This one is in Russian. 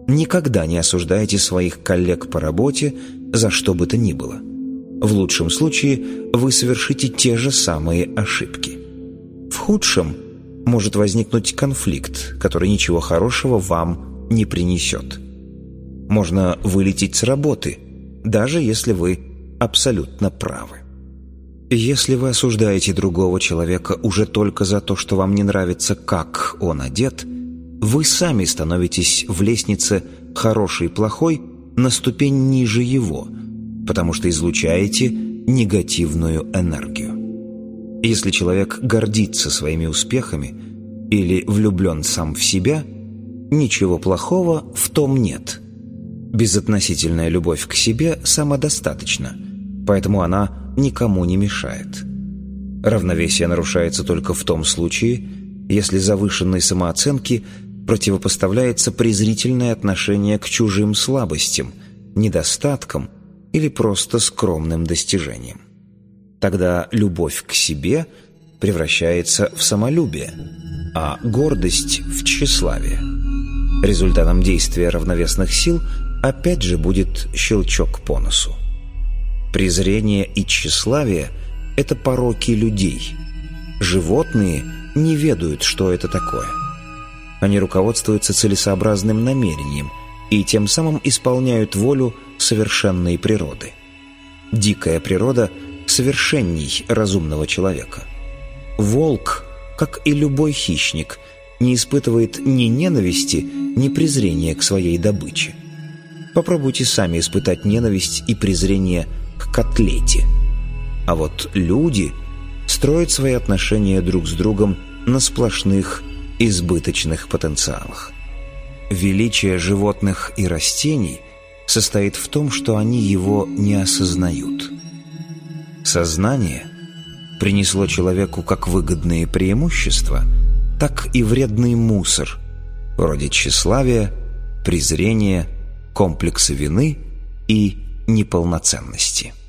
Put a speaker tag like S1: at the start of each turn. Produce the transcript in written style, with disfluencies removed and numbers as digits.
S1: Никогда не осуждайте своих коллег по работе за что бы то ни было. В лучшем случае вы совершите те же самые ошибки. В худшем может возникнуть конфликт, который ничего хорошего вам не принесет. Можно вылететь с работы, даже если вы абсолютно правы. Если вы осуждаете другого человека уже только за то, что вам не нравится, как он одет, вы сами становитесь в лестнице «хороший и плохой» на ступень ниже его, потому что излучаете негативную энергию. Если человек гордится своими успехами или влюблен сам в себя, ничего плохого в том нет. Безотносительная любовь к себе самодостаточна, поэтому она никому не мешает. Равновесие нарушается только в том случае, если завышенной самооценке противопоставляется презрительное отношение к чужим слабостям, недостаткам или просто скромным достижениям. Тогда любовь к себе превращается в самолюбие, а гордость в тщеславие. Результатом действия равновесных сил опять же будет щелчок по носу. Презрение и тщеславие – это пороки людей. Животные не ведают, что это такое. Они руководствуются целесообразным намерением и тем самым исполняют волю совершенной природы. Дикая природа совершенней разумного человека. Волк, как и любой хищник, не испытывает ни ненависти, ни презрения к своей добыче. Попробуйте сами испытать ненависть и презрение к котлете. А вот люди строят свои отношения друг с другом на сплошных избыточных потенциалах. Величие животных и растений состоит в том, что они его не осознают. Сознание принесло человеку как выгодные преимущества, так и вредный мусор, вроде тщеславия, презрения, комплекса вины и неполноценности.